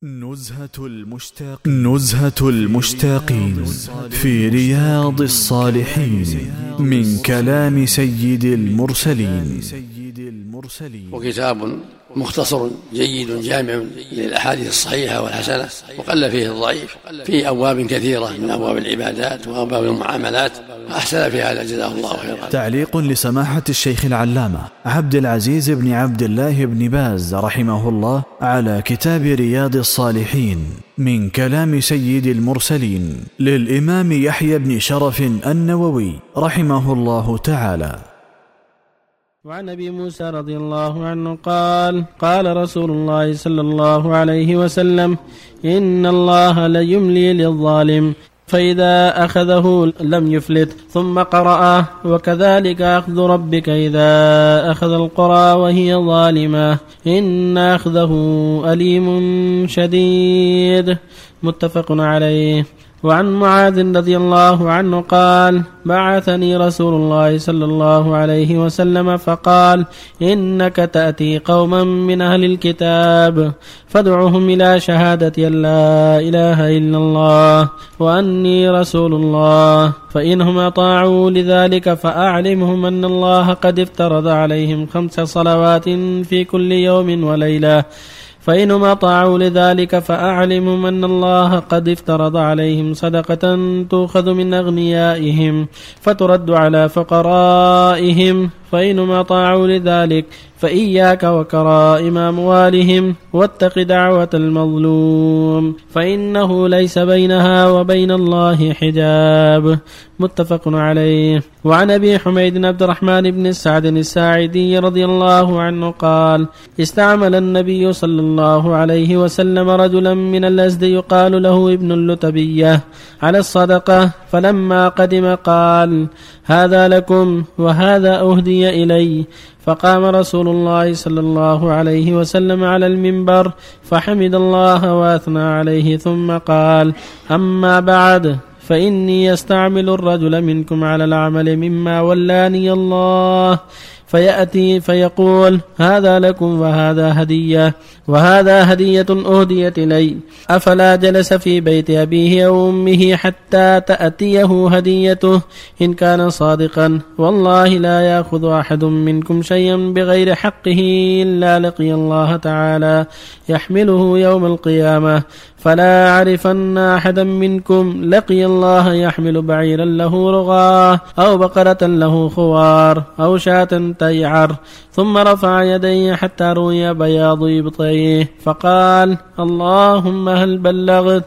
نزهة المشتاقين في رياض الصالحين من كلام سيد المرسلين. وكتاب مختصر جيد جامع للأحاديث الصحيحة والحسنة، وقل فيه الضعيف، في أبواب كثيرة من أبواب العبادات وأبواب المعاملات، أحسن في هذا جزاه الله خيرا. تعليق لسماحة الشيخ العلامة عبد العزيز بن عبد الله بن باز رحمه الله على كتاب رياض الصالحين من كلام سيد المرسلين للإمام يحيى بن شرف النووي رحمه الله تعالى. وعن أبي موسى رضي الله عنه قال: قال رسول الله صلى الله عليه وسلم: إن الله ليملي للظالم فإذا أخذه لم يفلت. ثم قرأ: وكذلك أخذ ربك إذا أخذ القرى وهي ظالمة إن أخذه أليم شديد. متفق عليه. وعن معاذ رضي الله عنه قال: بعثني رسول الله صلى الله عليه وسلم فقال: إنك تأتي قوما من أهل الكتاب فادعهم إلى شهادة أن لا إله إلا الله وأني رسول الله، فإنهم أطاعوا لذلك فأعلمهم أن الله قد افترض عليهم 5 صلوات في كل يوم وليلة، فإنهم أطاعوا لذلك فأعلمهم أن الله قد افترض عليهم صدقة تؤخذ من أغنيائهم فترد على فقرائهم، فإنهم أطاعوا لذلك فإياك وكرائم أموالهم واتق دعوة المظلوم فإنه ليس بينها وبين الله حجاب. متفق عليه. وعن أبي حميد عبد الرحمن بن سعد الساعدي رضي الله عنه قال: استعمل النبي صلى الله عليه وسلم رجلا من الأزد يقال له ابن اللتبية على الصدقة، فلما قدم قال: هذا لكم وهذا أهدي إلي. فقام رسول الله صلى الله عليه وسلم على المنبر فحمد الله وأثنى عليه ثم قال: أما بعد، فإني يستعمل الرجل منكم على العمل مما ولاني الله، فيأتي فيقول: هذا لكم وهذا هدية وهذا هدية أهديت إلي، أفلا جلس في بيت أبيه أو أمه حتى تأتيه هديته إن كان صادقا؟ والله لا يأخذ أحد منكم شيئا بغير حقه إلا لقي الله تعالى يحمله يوم القيامة، فلا أعرفن أحدا منكم لقي الله يحمل بعيرا له رغاه أو بقرة له خوار أو شاة تيعر، ثم رفع يديه حتى روي بياض إبطيه فقال: اللهم هل بلغت؟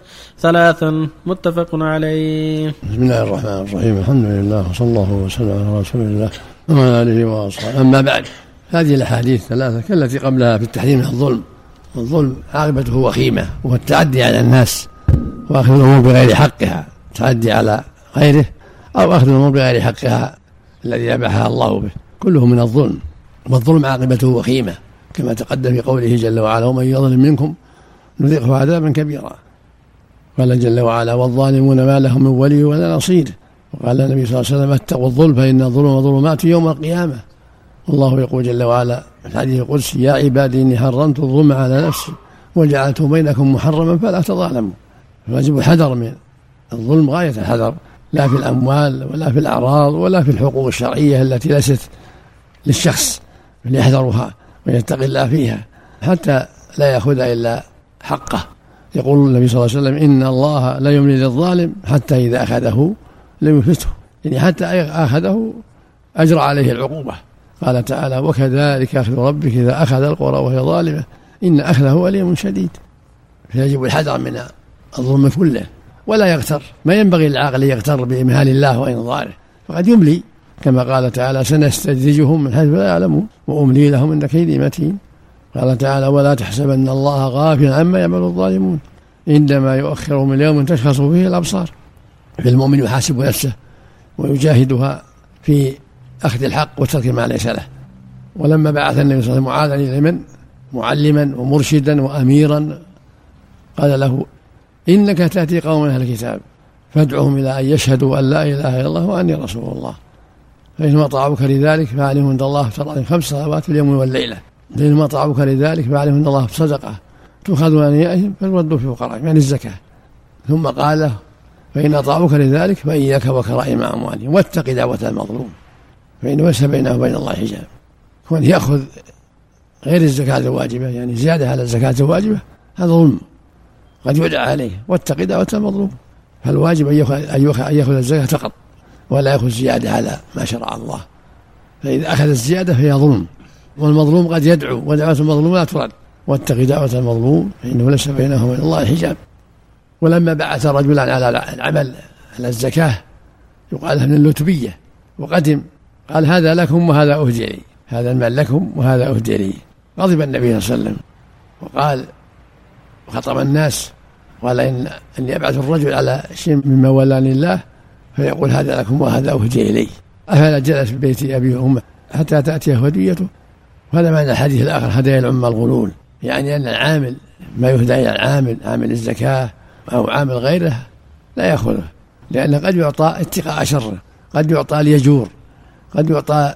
3. متفق عليه. بسم الله الرحمن الرحيم. الحمد لله وصلى الله وسلم على رسول الله وعلى آله وأصحابه. أما بعد، هذه الأحاديث 3 كالتي قبلها في التحذير من الظلم، والظلم عاقبته وخيمة، وهو التعدي على الناس وأخذ الأمور بغير حقها، تعدي على غيره أو أخذ الأمور بغير حقها الذي أباحها الله به، كله من الظلم، والظلم عاقبته وخيمة كما تقدم في قوله جل وعلا: ومن يظلم منكم نذقه عذابا كبيرا. قال جل وعلا: والظالمون ما لهم من ولي ولا نصير. وقال النبي صلى الله عليه وسلم: اتقوا الظلم فإن الظلم ظلمات يوم القيامة. والله يقول جل وعلا في الحديث القدسي: يا عبادي إني حرمت الظلم على نفسي وجعلته بينكم محرما فلا تظالموا. فواجب الحذر من الظلم غاية الحذر، لا في الأموال ولا في الأعراض ولا في الحقوق الشرعية التي ليست للشخص، فليحذرها ويتقي الله فيها حتى لا يأخذ إلا حقه. يقول النبي صلى الله عليه وسلم: إن الله لا يملي للظالم حتى إذا أخذه لم يفلته، يعني حتى أخذه أجرى عليه العقوبة. قال تعالى: وكذلك أخذ ربك إذا أخذ القرى وهي ظالمة إن أخذه أليم شديد. فيجب الحذر من الظلم كله ولا يغتر، ما ينبغي للعاقل يغتر بإمهال الله وإنظاره، فقد يملي كما قال تعالى: سنستدرجهم من حيث لا يعلمون وأملي لهم إن كيدي متين. قال تعالى: ولا تحسبن الله غافلا عما يعمل الظالمون إنما يؤخرهم اليوم تشخص فيه الأبصار. فالمؤمن يحاسب نفسه ويجاهدها في أخذ الحق وترك ما ليس له. ولما بعث النبي صلى الله عليه وسلم معاذا إلى اليمن معلما ومرشدا وأميرا قال له: إنك تأتي قوم أهل الكتاب فادعهم إلى أن يشهدوا أن لا إله إلا الله وأني رسول الله، فإنهم أطاعوك لذلك فاعلموا أن الله افترض عليهم 5 صلوات في اليوم والليلة، فإنهم أطاعوك لذلك فاعلموا أن الله صدقة تؤخذ من أغنيائهم فترد في فقرائهم، يعني الزكاة. ثم قال فإن أطاعوك لذلك فإياك وكرائم أموالهم واتق دعوة المظلوم فإنه ليس بينه وبين الله حجاب. كون يأخذ غير الزكاة الواجبة يعني زيادة على الزكاة الواجبة هذا ظلم قد يدعى عليه، واتق دعوة المظلوم. فالواجب أن يأخذ الزكاة فقط ولا يأخذ زيادة على ما شرع الله، فإذا أخذ الزيادة فهي ظلم، والمظلوم قد يدعو ودعوة المظلوم لا ترد. واتق دعوة المظلوم فإنه ليس بينه وبين الله حجاب. ولما بعث رجلا على العمل على الزكاة يقال من اللتبية وقدم قال هذا لكم وهذا أهدي لي، هذا المال لكم وهذا أهدي لي. غضب النبي صلى الله عليه وسلم وقال وخطب الناس قال إني أبعث الرجل على شيء مما ولاني الله فيقول هذا لكم وهذا أهدي إلي، أفلا جلس في بيت أبي وأمه حتى تأتيه هديته. وهذا معنى الحديث الآخر هدايا الأمة الغلول، يعني أن العامل ما يهدى إلى العامل عامل الزكاة أو عامل غيره لا يأخذه، لأنه قد يعطى اتقاء شره، قد يعطى ليجور، قد يعطى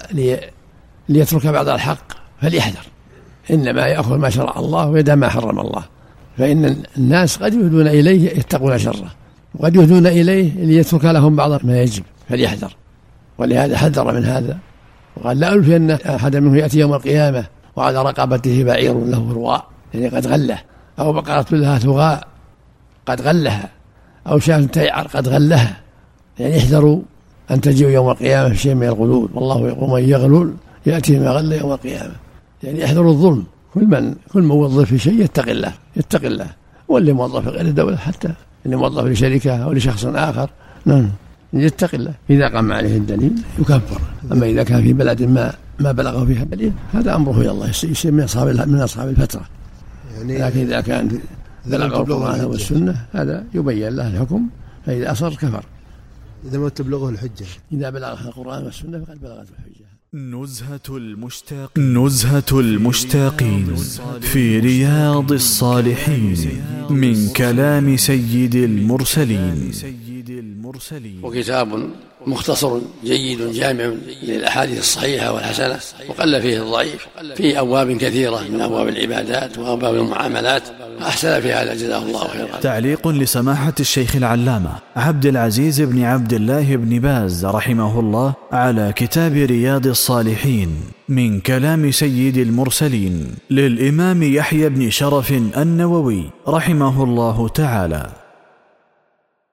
ليترك بعض الحق، فليحذر. إنما يأخذ ما شرع الله ويدع ما حرم الله. فإن الناس قد يهدون إليه يتقون شره، وقد يهدون إليه ليترك لهم بعض ما يجب، فليحذر. ولهذا حذر من هذا وقال لا ألفي أن أحد منه يأتي يوم القيامة وعلى رقبته بعير له رواء، يعني قد غله، أو بقرة لها ثغاء قد غلها، أو شاة تيعر قد غلها. يعني احذروا أن تجيءوا يوم القيامة في شيء من الغلول، والله يقول من يغلل يأتي ما غل يوم القيامة. يعني احذروا الظلم. كل موظف في شيء يتق الله، واللي موظف في غير الدولة حتى اللي موظف لشركة أو لشخص آخر يتق الله. إذا قام عليه الدليل يكفر. أما إذا كان في بلد ما بلغه فيها دليل هذا أمره إلى الله، يصير من أصحاب الفترة. يعني لكن إذا كان بلغ القرآن والسنة هذا يبين له الحكم، فإذا أصر كفر. إذا ما تبلغه الحجة، إذا بلغ القرآن والسنة فقد بلغت الحجة. نزهة المشتاقين في رياض الصالحين من كلام سيد المرسلين. وكتاب مختصر جيد جامع للأحاديث الصحيحة والحسنة، وقل فيه الضعيف، فيه أبواب كثيرة من أبواب العبادات وأبواب المعاملات، أحسن في هذا جزاه الله خيرا. تعليق لسماحة الشيخ العلامة عبد العزيز بن عبد الله بن باز رحمه الله على كتاب رياض الصالحين من كلام سيد المرسلين للإمام يحيى بن شرف النووي رحمه الله تعالى.